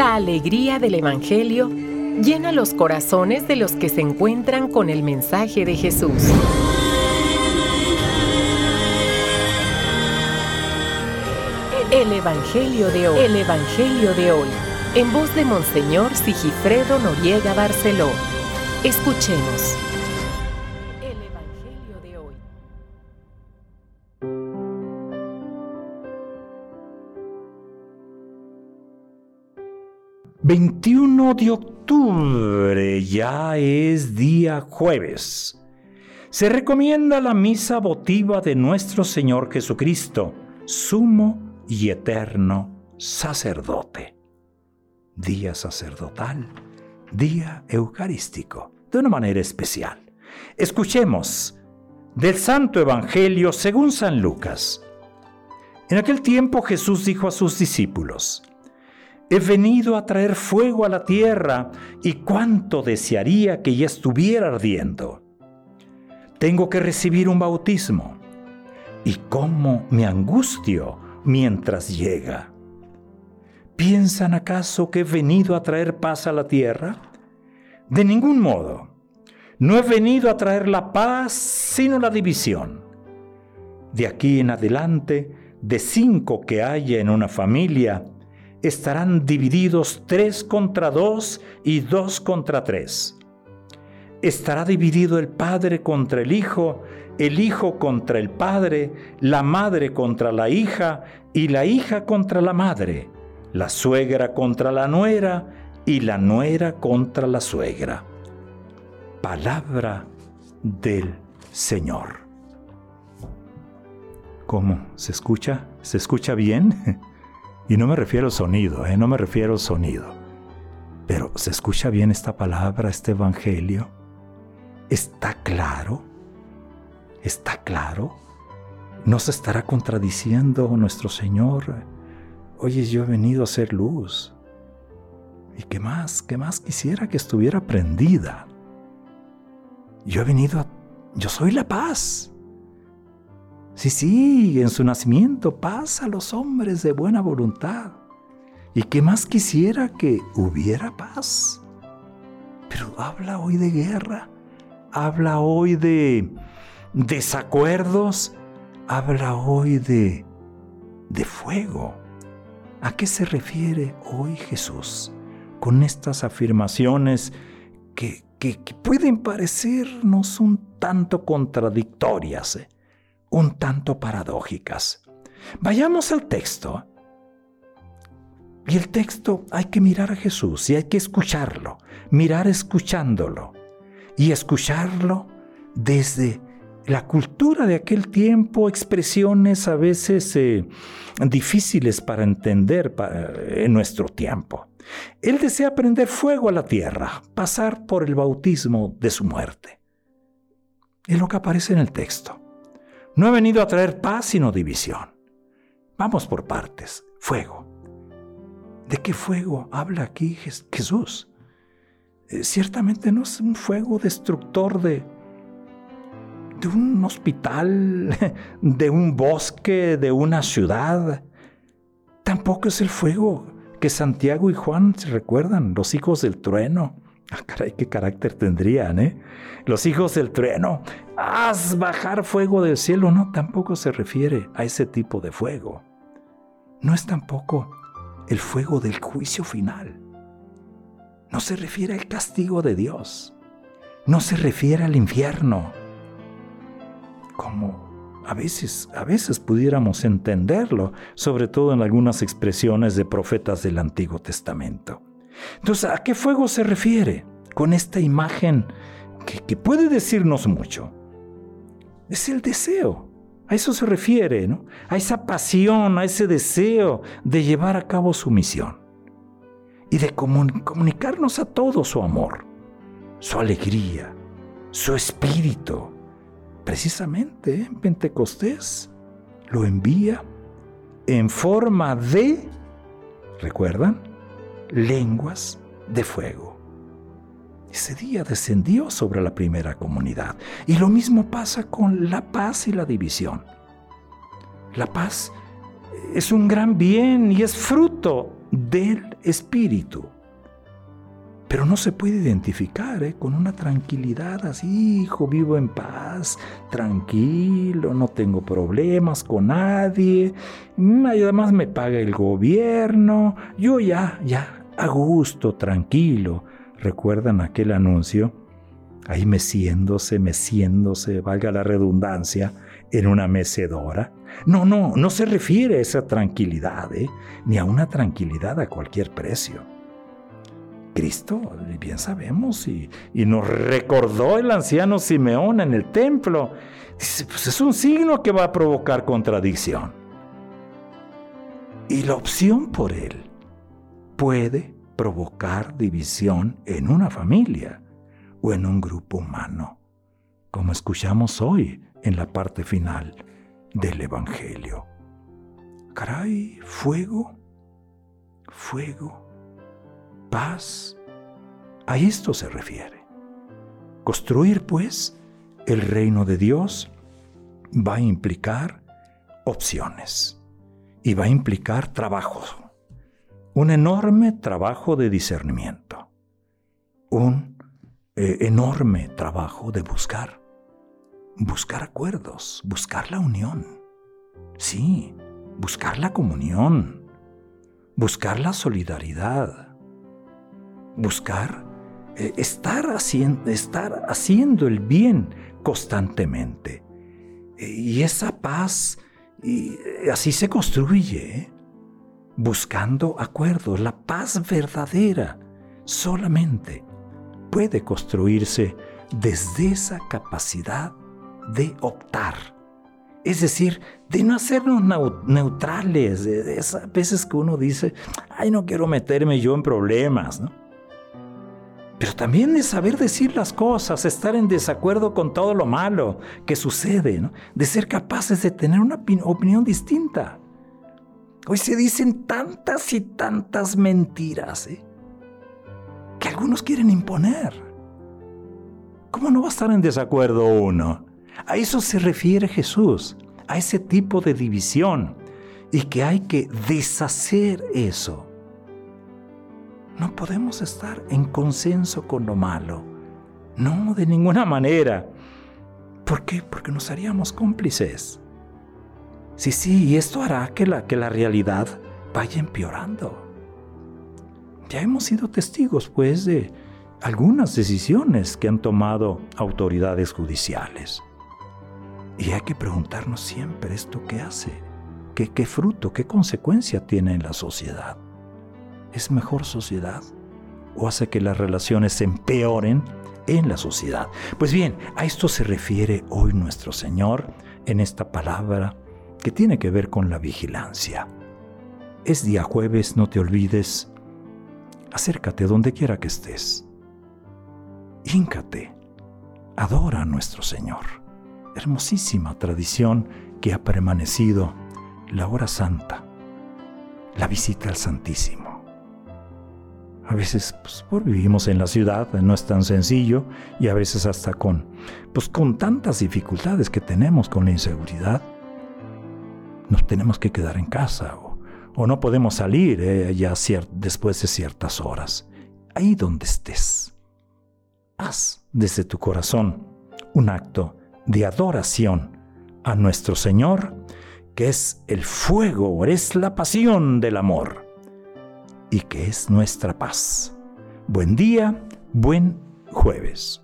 La alegría del Evangelio llena los corazones de los que se encuentran con el mensaje de Jesús. El Evangelio de hoy. El Evangelio de hoy. En voz de Monseñor Sigifredo Noriega Barceló. Escuchemos. El Evangelio de hoy. 21 de octubre, ya es día jueves. Se recomienda la misa votiva de nuestro Señor Jesucristo, sumo y eterno sacerdote. Día sacerdotal, día eucarístico, de una manera especial. Escuchemos del Santo Evangelio según San Lucas. En aquel tiempo Jesús dijo a sus discípulos: He venido a traer fuego a la tierra, y cuánto desearía que ya estuviera ardiendo. Tengo que recibir un bautismo, y cómo me angustio mientras llega. ¿Piensan acaso que he venido a traer paz a la tierra? De ningún modo. No he venido a traer la paz, sino la división. De aquí en adelante, de 5 que haya en una familia, estarán divididos 3 contra 2 y 2 contra 3. Estará dividido el padre contra el hijo contra el padre, la madre contra la hija y la hija contra la madre, la suegra contra la nuera y la nuera contra la suegra. Palabra del Señor. ¿Cómo? ¿Se escucha? ¿Se escucha bien? Y no me refiero al sonido, no me refiero al sonido. Pero ¿se escucha bien esta palabra, este evangelio? ¿Está claro? ¿Está claro? ¿No se estará contradiciendo nuestro Señor? Oye, yo he venido a ser luz. ¿Y qué más? ¿Qué más quisiera que estuviera prendida? Yo soy la paz. Sí, en su nacimiento paz a los hombres de buena voluntad. ¿Y qué más quisiera que hubiera paz? Pero habla hoy de guerra, habla hoy de desacuerdos, habla hoy de fuego. ¿A qué se refiere hoy Jesús con estas afirmaciones que pueden parecernos un tanto contradictorias, un tanto paradójicas? Vayamos al texto. Y el texto hay que mirar a Jesús y hay que escucharlo, mirar escuchándolo y escucharlo desde la cultura de aquel tiempo, expresiones a veces difíciles para entender en nuestro tiempo. Él desea prender fuego a la tierra, pasar por el bautismo de su muerte. Es lo que aparece en el texto. No he venido a traer paz sino división. Vamos por partes. Fuego. ¿De qué fuego habla aquí Jesús? Ciertamente no es un fuego destructor de un hospital, de un bosque, de una ciudad. Tampoco es el fuego que Santiago y Juan se recuerdan, los hijos del trueno. Caray, qué carácter tendrían, Los hijos del trueno. Haz bajar fuego del cielo. No, tampoco se refiere a ese tipo de fuego. No es tampoco el fuego del juicio final. No se refiere al castigo de Dios. No se refiere al infierno. Como a veces pudiéramos entenderlo, sobre todo en algunas expresiones de profetas del Antiguo Testamento. Entonces, ¿a qué fuego se refiere con esta imagen que puede decirnos mucho? Es el deseo. A eso se refiere, ¿no? A esa pasión, a ese deseo de llevar a cabo su misión y de comunicarnos a todos su amor, su alegría, su espíritu. Precisamente en Pentecostés lo envía en forma de, ¿recuerdan? Lenguas de fuego. Ese día descendió sobre la primera comunidad. Y lo mismo pasa con la paz y la división. La paz es un gran bien y es fruto del Espíritu. Pero no se puede identificar con una tranquilidad así, hijo, vivo en paz, tranquilo, no tengo problemas con nadie, además me paga el gobierno, yo ya, a gusto, tranquilo. ¿Recuerdan aquel anuncio? Ahí meciéndose, valga la redundancia, en una mecedora. No se refiere a esa tranquilidad, ni a una tranquilidad a cualquier precio. Cristo, bien sabemos, y nos recordó el anciano Simeón en el templo. Dice, pues es un signo que va a provocar contradicción. Y la opción por él puede provocar división en una familia o en un grupo humano, como escuchamos hoy en la parte final del Evangelio. Caray, fuego, paz. A esto se refiere. Construir, pues, el reino de Dios va a implicar opciones y va a implicar trabajo, un enorme trabajo de discernimiento, un enorme trabajo de buscar acuerdos, buscar la unión, sí, buscar la comunión, buscar la solidaridad, buscar estar haciendo el bien constantemente. Y esa paz, y así se construye, buscando acuerdos. La paz verdadera solamente puede construirse desde esa capacidad de optar. Es decir, de no hacernos neutrales, de esas veces que uno dice, ay, no quiero meterme yo en problemas, ¿no? Pero también de saber decir las cosas, estar en desacuerdo con todo lo malo que sucede, ¿no? De ser capaces de tener una opinión distinta. Hoy se dicen tantas y tantas mentiras, que algunos quieren imponer. ¿Cómo no va a estar en desacuerdo uno? A eso se refiere Jesús, a ese tipo de división, y que hay que deshacer eso. No podemos estar en consenso con lo malo. No, de ninguna manera. ¿Por qué? Porque nos haríamos cómplices. Sí, y esto hará que la realidad vaya empeorando. Ya hemos sido testigos, pues, de algunas decisiones que han tomado autoridades judiciales. Y hay que preguntarnos siempre, ¿esto qué hace? ¿Qué fruto, qué consecuencia tiene en la sociedad? ¿Es mejor sociedad o hace que las relaciones se empeoren en la sociedad? Pues bien, a esto se refiere hoy nuestro Señor en esta palabra que tiene que ver con la vigilancia. Es día jueves, no te olvides. Acércate donde quiera que estés. Híncate, adora a nuestro Señor. Hermosísima tradición que ha permanecido, la hora santa, la visita al Santísimo. A veces vivimos en la ciudad, no es tan sencillo, y a veces hasta con tantas dificultades que tenemos con la inseguridad, nos tenemos que quedar en casa o no podemos salir después de ciertas horas. Ahí donde estés, haz desde tu corazón un acto de adoración a nuestro Señor, que es el fuego, es la pasión del amor y que es nuestra paz. Buen día, buen jueves.